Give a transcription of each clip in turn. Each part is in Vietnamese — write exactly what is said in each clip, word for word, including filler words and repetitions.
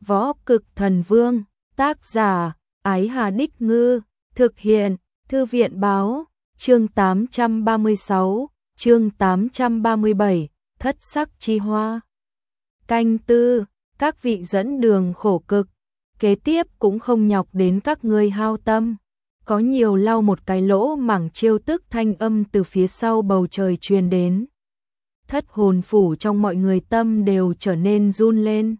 Võ Cực Thần Vương, tác giả, Ái Hà Đích Ngư, thực hiện, Thư viện Báo, chương tám trăm ba mươi sáu, chương tám trăm ba mươi bảy, Thất Sắc Chi Hoa. Canh tư, các vị dẫn đường khổ cực, kế tiếp cũng không nhọc đến các ngươi hao tâm. Có nhiều lau một cái lỗ mảng chiêu tức thanh âm từ phía sau bầu trời truyền đến. Thất hồn phủ trong mọi người tâm đều trở nên run lên.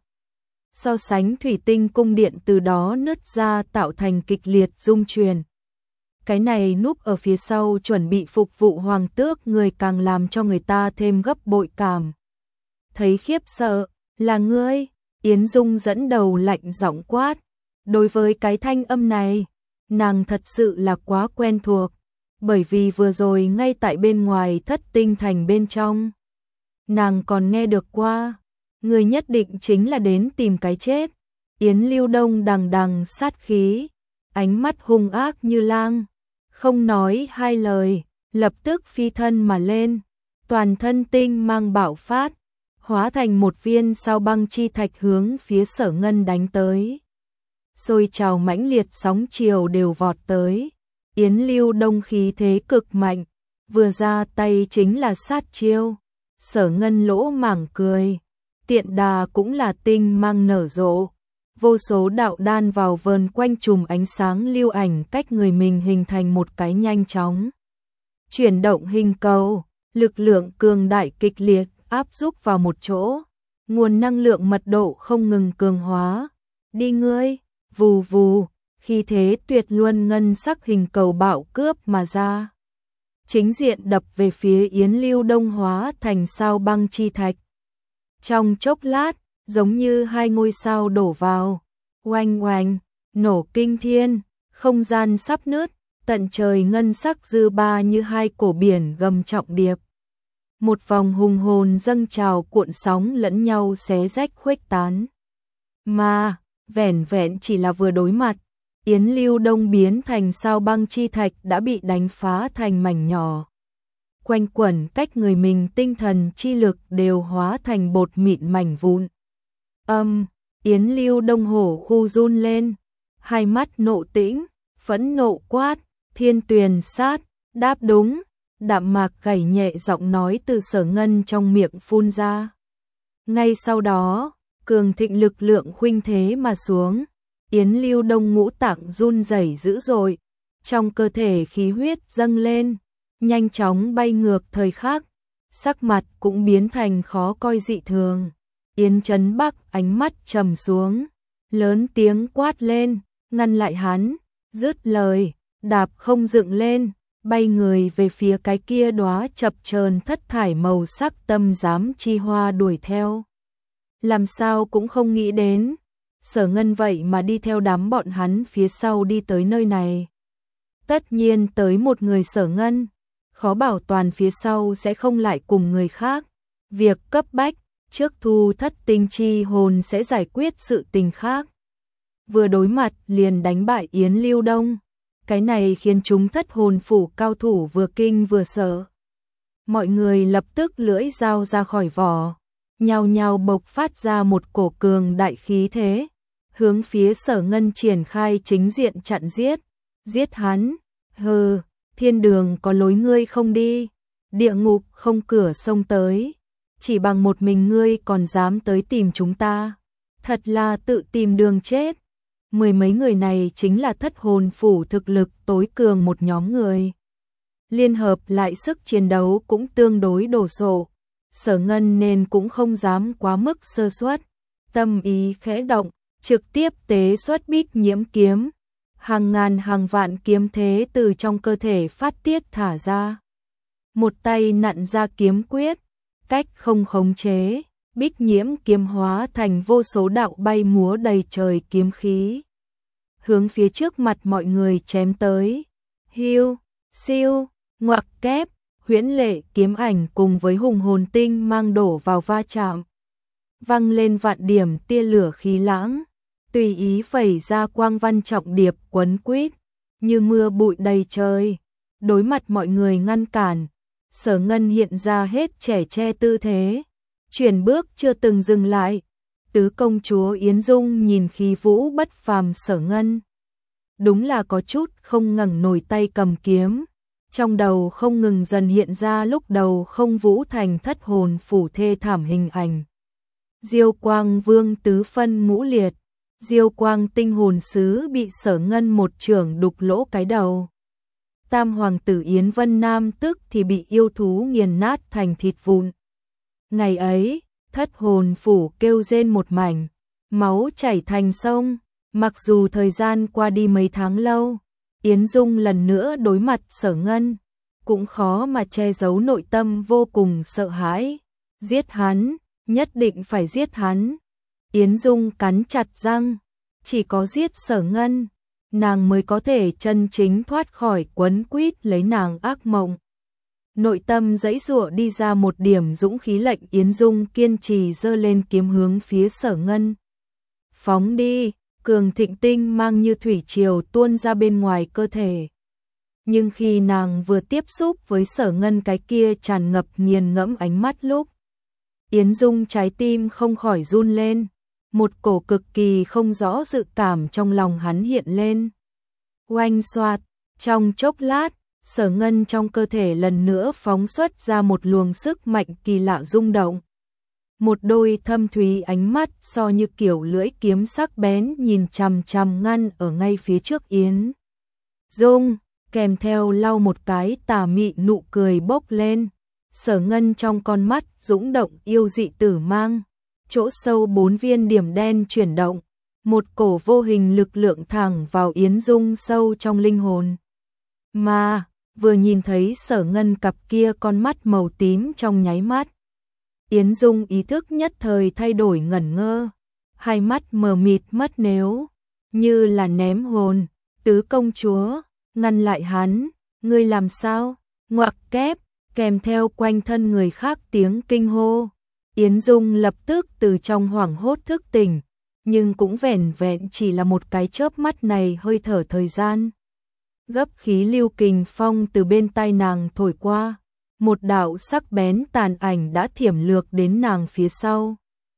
So sánh thủy tinh cung điện từ đó nứt ra tạo thành kịch liệt rung truyền. Cái này núp ở phía sau chuẩn bị phục vụ hoàng tước người càng làm cho người ta thêm gấp bội cảm. Thấy khiếp sợ, là ngươi, Yến Dung dẫn đầu lạnh giọng quát. Đối với cái thanh âm này, nàng thật sự là quá quen thuộc, bởi vì vừa rồi ngay tại bên ngoài Thất Tinh Thành bên trong. Nàng còn nghe được qua, người nhất định chính là đến tìm cái chết. Yến Lưu Đông đằng đằng sát khí, ánh mắt hung ác như lang, không nói hai lời, lập tức phi thân mà lên, toàn thân tinh mang bạo phát, hóa thành một viên sao băng chi thạch hướng phía Sở Ngân đánh tới. Xôi trào mãnh liệt sóng chiều đều vọt tới. Yến Lưu Đông khí thế cực mạnh, vừa ra tay chính là sát chiêu. Sở Ngân lỗ mảng cười, tiện đà cũng là tinh mang nở rộ. Vô số đạo đan vào vờn quanh chùm ánh sáng lưu ảnh cách người mình hình thành một cái nhanh chóng chuyển động hình cầu, lực lượng cường đại kịch liệt áp xúc vào một chỗ, nguồn năng lượng mật độ không ngừng cường hóa. Đi ngươi, vù vù, khi thế tuyệt luân ngân sắc hình cầu bạo cướp mà ra. Chính diện đập về phía Yến Lưu Đông hóa thành sao băng chi thạch. Trong chốc lát, giống như hai ngôi sao đổ vào, oanh oanh, nổ kinh thiên, không gian sắp nứt, tận trời ngân sắc dư ba như hai cổ biển gầm trọng điệp. Một vòng hùng hồn dâng trào cuộn sóng lẫn nhau xé rách khuếch tán. Mà, vẻn vẹn chỉ là vừa đối mặt, Yến Lưu Đông biến thành sao băng chi thạch đã bị đánh phá thành mảnh nhỏ. Quanh quẩn cách người mình tinh thần chi lực đều hóa thành bột mịn mảnh vụn. Âm, Yến Lưu Đông hổ khu run lên, hai mắt nộ tĩnh, phẫn nộ quát, thiên tuyền sát, đáp đúng, đạm mạc gảy nhẹ giọng nói từ Sở Ngân trong miệng phun ra. Ngay sau đó, cường thịnh lực lượng khuynh thế mà xuống, Yến Lưu Đông ngũ tạng run rẩy dữ dội, trong cơ thể khí huyết dâng lên, nhanh chóng bay ngược thời khắc, sắc mặt cũng biến thành khó coi dị thường. Yến Chấn Bắc ánh mắt trầm xuống, lớn tiếng quát lên, ngăn lại hắn, dứt lời, đạp không dựng lên, bay người về phía cái kia đóa chập chờn thất thải màu sắc tâm giám chi hoa đuổi theo. Làm sao cũng không nghĩ đến, Sở Ngân vậy mà đi theo đám bọn hắn phía sau đi tới nơi này. Tất nhiên tới một người Sở Ngân, khó bảo toàn phía sau sẽ không lại cùng người khác. Việc cấp bách, trước thu thất tinh chi hồn sẽ giải quyết sự tình khác. Vừa đối mặt liền đánh bại Yến Lưu Đông. Cái này khiến chúng thất hồn phủ cao thủ vừa kinh vừa sợ. Mọi người lập tức lưỡi dao ra khỏi vỏ, nhao nhao bộc phát ra một cổ cường đại khí thế, hướng phía Sở Ngân triển khai chính diện chặn giết. Giết hắn, hừ, thiên đường có lối ngươi không đi, địa ngục không cửa xông tới, chỉ bằng một mình ngươi còn dám tới tìm chúng ta, thật là tự tìm đường chết. Mười mấy người này chính là thất hồn phủ thực lực tối cường một nhóm người. Liên hợp lại sức chiến đấu cũng tương đối đồ sộ. Sở Ngân nên cũng không dám quá mức sơ suất. Tâm ý khẽ động, trực tiếp tế xuất Bích Nhiễm kiếm. Hàng ngàn hàng vạn kiếm thế từ trong cơ thể phát tiết thả ra. Một tay nặn ra kiếm quyết, cách không khống chế. Bích Nhiễm kiếm hóa thành vô số đạo bay múa đầy trời kiếm khí, hướng phía trước mặt mọi người chém tới. Hiu, siêu, ngoặc kép, huyễn lệ kiếm ảnh cùng với hùng hồn tinh mang đổ vào va chạm, văng lên vạn điểm tia lửa khí lãng, tùy ý phẩy ra quang văn trọng điệp quấn quýt, như mưa bụi đầy trời. Đối mặt mọi người ngăn cản, Sở Ngân hiện ra hết trẻ che tư thế, chuyển bước chưa từng dừng lại, tứ công chúa Yến Dung nhìn khí vũ bất phàm Sở Ngân. Đúng là có chút không ngẩng nổi tay cầm kiếm, trong đầu không ngừng dần hiện ra lúc đầu không vũ thành thất hồn phủ thê thảm hình ảnh. Diêu Quang Vương tứ phân ngũ liệt, Diêu Quang tinh hồn sứ bị Sở Ngân một chưởng đục lỗ cái đầu. Tam hoàng tử Yến Vân Nam tức thì bị yêu thú nghiền nát thành thịt vụn. Ngày ấy, thất hồn phủ kêu rên một mảnh, máu chảy thành sông. Mặc dù thời gian qua đi mấy tháng lâu, Yến Dung lần nữa đối mặt Sở Ngân, cũng khó mà che giấu nội tâm vô cùng sợ hãi. Giết hắn, nhất định phải giết hắn. Yến Dung cắn chặt răng, chỉ có giết Sở Ngân, nàng mới có thể chân chính thoát khỏi quấn quýt lấy nàng ác mộng. Nội tâm giãy giụa đi ra một điểm dũng khí, lệnh Yến Dung kiên trì giơ lên kiếm hướng phía Sở Ngân. Phóng đi, cường thịnh tinh mang như thủy triều tuôn ra bên ngoài cơ thể. Nhưng khi nàng vừa tiếp xúc với Sở Ngân cái kia tràn ngập nghiền ngẫm ánh mắt lúc, Yến Dung trái tim không khỏi run lên, một cổ cực kỳ không rõ dự cảm trong lòng hắn hiện lên. Oanh xoạt, trong chốc lát, Sở Ngân trong cơ thể lần nữa phóng xuất ra một luồng sức mạnh kỳ lạ rung động. Một đôi thâm thúy ánh mắt so như kiểu lưỡi kiếm sắc bén nhìn chằm chằm ngăn ở ngay phía trước Yến Dung, kèm theo lau một cái tà mị nụ cười bốc lên. Sở Ngân trong con mắt dũng động yêu dị tử mang, chỗ sâu bốn viên điểm đen chuyển động, một cổ vô hình lực lượng thẳng vào Yến Dung sâu trong linh hồn. Mà, vừa nhìn thấy Sở Ngân cặp kia con mắt màu tím trong nháy mắt, Yến Dung ý thức nhất thời thay đổi ngẩn ngơ, hai mắt mờ mịt mất nếu, như là ném hồn. Tứ công chúa, ngăn lại hắn, ngươi làm sao? Ngoặc kép, kèm theo quanh thân người khác tiếng kinh hô. Yến Dung lập tức từ trong hoảng hốt thức tỉnh, nhưng cũng vẻn vẹn chỉ là một cái chớp mắt này hơi thở thời gian. Gấp khí lưu kình phong từ bên tai nàng thổi qua, một đạo sắc bén tàn ảnh đã thiểm lược đến nàng phía sau.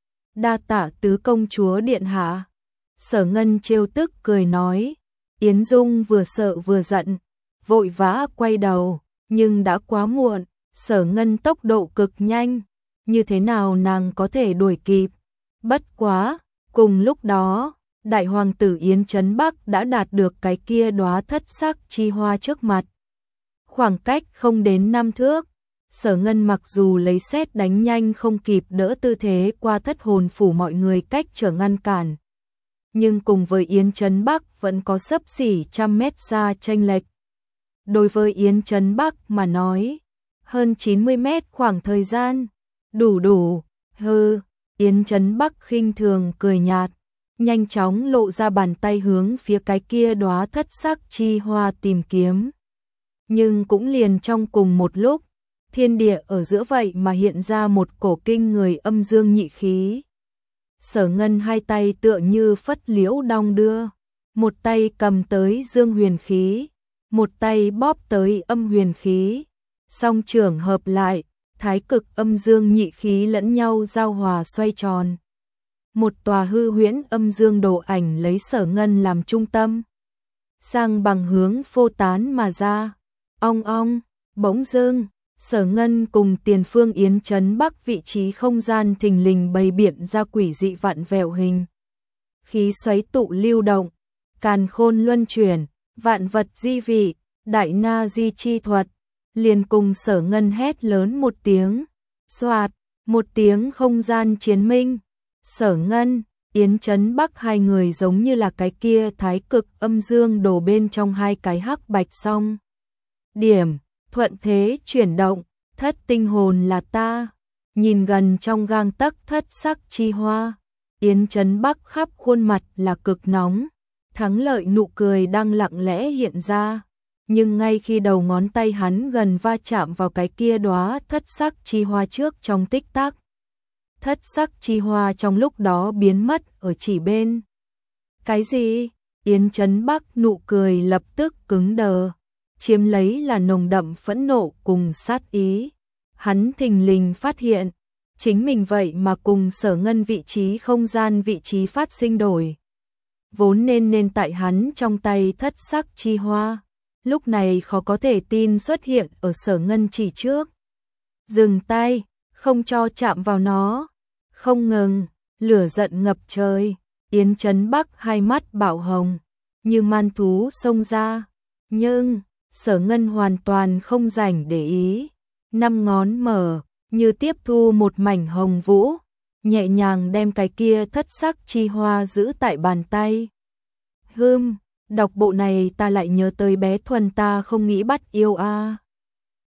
Đa tạ tứ công chúa điện hạ. Sở Ngân trêu tức cười nói. Yến Dung vừa sợ vừa giận, vội vã quay đầu, nhưng đã quá muộn. Sở Ngân tốc độ cực nhanh, như thế nào nàng có thể đuổi kịp. Bất quá, cùng lúc đó, đại hoàng tử Yến Trấn Bắc đã đạt được cái kia đóa thất sắc chi hoa trước mặt. Khoảng cách không đến năm thước, Sở Ngân mặc dù lấy sét đánh nhanh không kịp đỡ tư thế qua thất hồn phủ mọi người cách trở ngăn cản. Nhưng cùng với Yến Trấn Bắc vẫn có xấp xỉ trăm mét xa chênh lệch. Đối với Yến Trấn Bắc mà nói, hơn chín mươi mét khoảng thời gian, đủ đủ, hừ. Yến Trấn Bắc khinh thường cười nhạt, nhanh chóng lộ ra bàn tay hướng phía cái kia đóa thất sắc chi hoa tìm kiếm. Nhưng cũng liền trong cùng một lúc, thiên địa ở giữa vậy mà hiện ra một cổ kinh người âm dương nhị khí. Sở Ngân hai tay tựa như phất liễu đong đưa, một tay cầm tới dương huyền khí, một tay bóp tới âm huyền khí, song trưởng hợp lại, thái cực âm dương nhị khí lẫn nhau giao hòa xoay tròn. Một tòa hư huyễn âm dương đồ ảnh lấy Sở Ngân làm trung tâm, sang bằng hướng phô tán mà ra. Ong ong, bỗng dưng, Sở Ngân cùng tiền phương Yến Trấn Bắc vị trí không gian thình lình bày biện ra quỷ dị vặn vẹo hình. Khí xoáy tụ lưu động, càn khôn luân chuyển, vạn vật di vị, đại na di chi thuật, liền cùng Sở Ngân hét lớn một tiếng, xoạt, một tiếng không gian chiến minh. Sở Ngân, Yến Trấn Bắc hai người giống như là cái kia thái cực âm dương đổ bên trong hai cái hắc bạch song điểm, thuận thế chuyển động, thất tinh hồn là ta. Nhìn gần trong gang tấc thất sắc chi hoa, Yến Trấn Bắc khắp khuôn mặt là cực nóng, thắng lợi nụ cười đang lặng lẽ hiện ra. Nhưng ngay khi đầu ngón tay hắn gần va chạm vào cái kia đóa thất sắc chi hoa trước trong tích tắc, thất sắc chi hoa trong lúc đó biến mất ở chỉ bên. Cái gì? Yến Trấn Bắc nụ cười lập tức cứng đờ, chiếm lấy là nồng đậm phẫn nộ cùng sát ý. Hắn thình lình phát hiện, chính mình vậy mà cùng Sở Ngân vị trí không gian vị trí phát sinh đổi. Vốn nên nên tại hắn trong tay thất sắc chi hoa, lúc này khó có thể tin xuất hiện ở Sở Ngân chỉ trước. Dừng tay, không cho chạm vào nó. Không ngừng, lửa giận ngập trời, Yến Chấn Bắc hai mắt bảo hồng, như man thú xông ra. Nhưng, Sở Ngân hoàn toàn không rảnh để ý. Năm ngón mở, như tiếp thu một mảnh hồng vũ, nhẹ nhàng đem cái kia thất sắc chi hoa giữ tại bàn tay. Hừm, đọc bộ này ta lại nhớ tới bé Thuần ta không nghĩ bắt yêu a.